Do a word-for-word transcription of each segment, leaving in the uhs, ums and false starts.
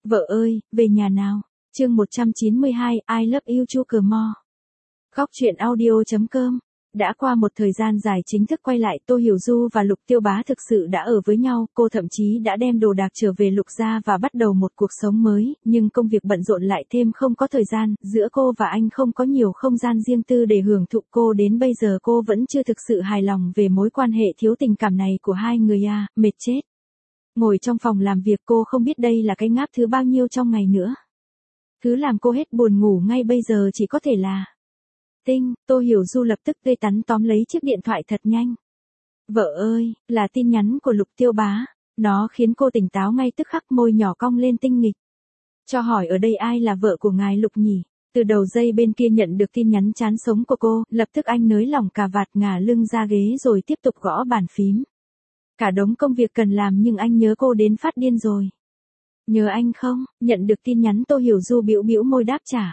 Vợ ơi, về nhà nào. Chương một trăm chín mươi hai, I love you Sugar More. Góc truyện audio chấm com. Đã qua một thời gian dài chính thức quay lại, Tô Hiểu Du và Lục Tiêu Bá thực sự đã ở với nhau, cô thậm chí đã đem đồ đạc trở về Lục gia và bắt đầu một cuộc sống mới, nhưng công việc bận rộn lại thêm không có thời gian, giữa cô và anh không có nhiều không gian riêng tư để hưởng thụ. Cô đến bây giờ cô vẫn chưa thực sự hài lòng về mối quan hệ thiếu tình cảm này của hai người à, mệt chết. Ngồi trong phòng làm việc cô không biết đây là cái ngáp thứ bao nhiêu trong ngày nữa. Thứ làm cô hết buồn ngủ ngay bây giờ chỉ có thể là Tinh. Tô Hiểu Du lập tức tê tắn tóm lấy chiếc điện thoại thật nhanh. Vợ ơi, là tin nhắn của Lục Tiêu Bá. Nó khiến cô tỉnh táo ngay tức khắc, môi nhỏ cong lên tinh nghịch. Cho hỏi ở đây ai là vợ của ngài Lục nhỉ? Từ đầu dây bên kia nhận được tin nhắn chán sống của cô, lập tức anh nới lỏng cà vạt ngả lưng ra ghế rồi tiếp tục gõ bàn phím. Cả đống công việc cần làm nhưng anh nhớ cô đến phát điên rồi. Nhớ anh không? Nhận được tin nhắn Tô Hiểu Du bĩu bĩu môi đáp trả.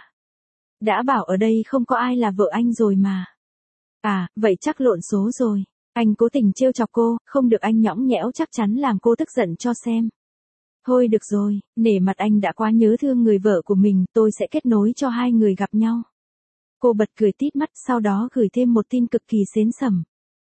Đã bảo ở đây không có ai là vợ anh rồi mà. À, vậy chắc lộn số rồi. Anh cố tình trêu chọc cô, không được anh nhõng nhẽo chắc chắn làm cô tức giận cho xem. Thôi được rồi, nể mặt anh đã quá nhớ thương người vợ của mình, tôi sẽ kết nối cho hai người gặp nhau. Cô bật cười tít mắt, sau đó gửi thêm một tin cực kỳ xến xẩm.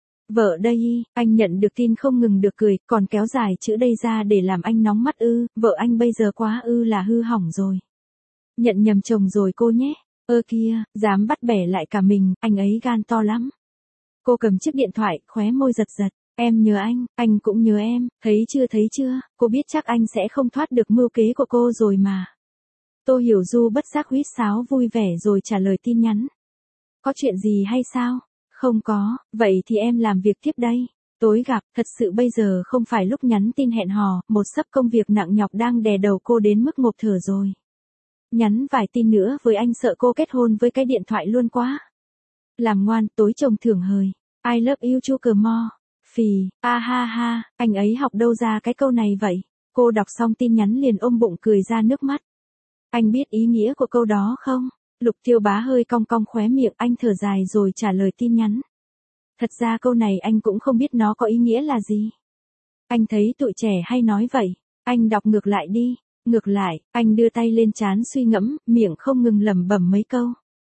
Vợ đây y, anh nhận được tin không ngừng được cười, còn kéo dài chữ đây ra để làm anh nóng mắt ư, vợ anh bây giờ quá ư là hư hỏng rồi. Nhận nhầm chồng rồi cô nhé. Ơ kia, dám bắt bẻ lại cả mình, anh ấy gan to lắm. Cô cầm chiếc điện thoại, khóe môi giật giật. Em nhớ anh, anh cũng nhớ em, thấy chưa thấy chưa, cô biết chắc anh sẽ không thoát được mưu kế của cô rồi mà. Tô Hiểu Du bất giác huýt sáo vui vẻ rồi trả lời tin nhắn. Có chuyện gì hay sao? Không có, vậy thì em làm việc tiếp đây. Tối gặp, thật sự bây giờ không phải lúc nhắn tin hẹn hò, một sấp công việc nặng nhọc đang đè đầu cô đến mức ngộp thở rồi. Nhắn vài tin nữa với anh sợ cô kết hôn với cái điện thoại luôn quá. Làm ngoan, tối chồng thưởng hời. I love you Sugar More. Phì, a ha ha, anh ấy học đâu ra cái câu này vậy? Cô đọc xong tin nhắn liền ôm bụng cười ra nước mắt. Anh biết ý nghĩa của câu đó không? Lục Tiêu Bá hơi cong cong khóe miệng, anh thở dài rồi trả lời tin nhắn. Thật ra câu này anh cũng không biết nó có ý nghĩa là gì. Anh thấy tụi trẻ hay nói vậy. Anh đọc ngược lại đi. Ngược lại, anh đưa tay lên trán suy ngẫm, miệng không ngừng lẩm bẩm mấy câu.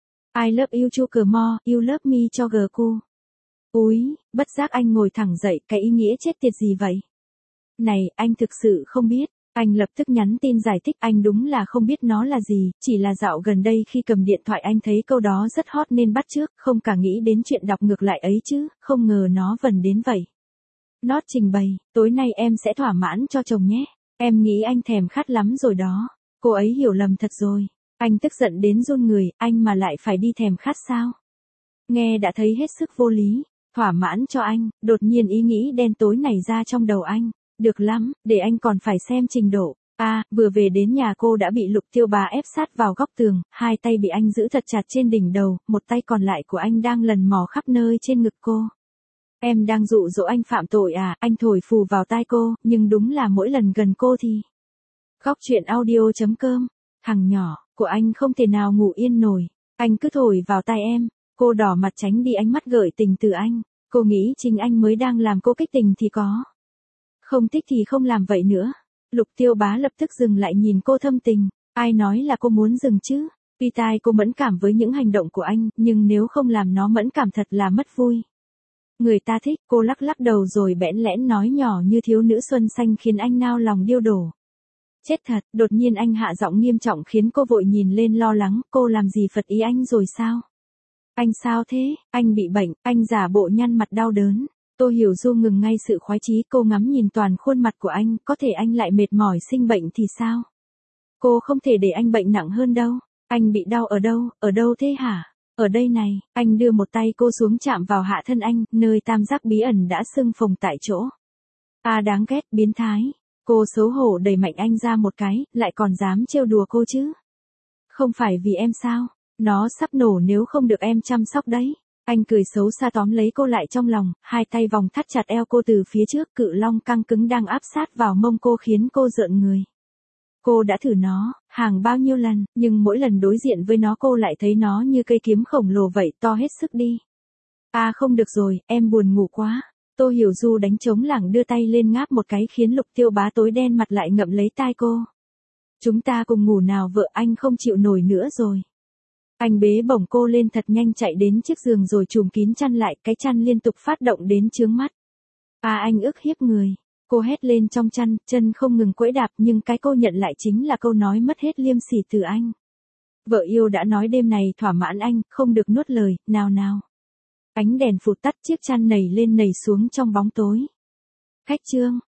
I love you Sugar More, you love me Sugar Cool. Úi, bất giác anh ngồi thẳng dậy, cái ý nghĩa chết tiệt gì vậy? Này, anh thực sự không biết. Anh lập tức nhắn tin giải thích, anh đúng là không biết nó là gì, chỉ là dạo gần đây khi cầm điện thoại anh thấy câu đó rất hot nên bắt chước, không cả nghĩ đến chuyện đọc ngược lại ấy chứ, không ngờ nó vần đến vậy. Nót trình bày, tối nay em sẽ thỏa mãn cho chồng nhé. Em nghĩ anh thèm khát lắm rồi đó. Cô ấy hiểu lầm thật rồi. Anh tức giận đến run người, anh mà lại phải đi thèm khát sao? Nghe đã thấy hết sức vô lý. Thỏa mãn cho anh, đột nhiên ý nghĩ đen tối nảy ra trong đầu anh. Được lắm, để anh còn phải xem trình độ. À, vừa về đến nhà cô đã bị Lục Tiêu Bá ép sát vào góc tường, hai tay bị anh giữ thật chặt trên đỉnh đầu, một tay còn lại của anh đang lần mò khắp nơi trên ngực cô. Em đang dụ dỗ anh phạm tội à, anh thổi phù vào tai cô, nhưng đúng là mỗi lần gần cô thì. Góc truyện audio chấm com, thằng nhỏ, của anh không thể nào ngủ yên nổi, anh cứ thổi vào tai em, cô đỏ mặt tránh đi ánh mắt gợi tình từ anh, cô nghĩ chính anh mới đang làm cô kích tình thì có. Không thích thì không làm vậy nữa. Lục Tiêu Bá lập tức dừng lại nhìn cô thâm tình, ai nói là cô muốn dừng chứ, tuy tai cô mẫn cảm với những hành động của anh, nhưng nếu không làm nó mẫn cảm thật là mất vui. Người ta thích, cô lắc lắc đầu rồi bẽn lẽn nói nhỏ như thiếu nữ xuân xanh khiến anh nao lòng điêu đổ. Chết thật, đột nhiên anh hạ giọng nghiêm trọng khiến cô vội nhìn lên lo lắng, cô làm gì phật ý anh rồi sao? Anh sao thế, anh bị bệnh, anh giả bộ nhăn mặt đau đớn. Tô Hiểu Du ngừng ngay sự khoái chí, cô ngắm nhìn toàn khuôn mặt của anh, có thể anh lại mệt mỏi sinh bệnh thì sao? Cô không thể để anh bệnh nặng hơn đâu. Anh bị đau ở đâu, ở đâu thế hả? Ở đây này, anh đưa một tay cô xuống chạm vào hạ thân anh, nơi tam giác bí ẩn đã sưng phồng tại chỗ. À đáng ghét, biến thái. Cô xấu hổ đẩy mạnh anh ra một cái, lại còn dám trêu đùa cô chứ. Không phải vì em sao? Nó sắp nổ nếu không được em chăm sóc đấy. Anh cười xấu xa tóm lấy cô lại trong lòng, hai tay vòng thắt chặt eo cô từ phía trước, cự long căng cứng đang áp sát vào mông cô khiến cô rợn người. Cô đã thử nó, hàng bao nhiêu lần, nhưng mỗi lần đối diện với nó cô lại thấy nó như cây kiếm khổng lồ vậy, to hết sức đi. À không được rồi, em buồn ngủ quá. Tô Hiểu Du đánh trống lảng đưa tay lên ngáp một cái khiến Lục Tiêu Bá tối đen mặt lại ngậm lấy tai cô. Chúng ta cùng ngủ nào vợ, anh không chịu nổi nữa rồi. Anh bế bổng cô lên thật nhanh, chạy đến chiếc giường rồi trùm kín chăn lại, cái chăn liên tục phát động đến chướng mắt. À anh ức hiếp người. Cô hét lên trong chăn, chân không ngừng quẫy đạp, nhưng cái cô nhận lại chính là câu nói mất hết liêm sỉ từ anh. Vợ yêu đã nói đêm này thỏa mãn anh, không được nuốt lời, nào nào. Ánh đèn phụt tắt, chiếc chăn nảy lên nảy xuống trong bóng tối. Khách Trương,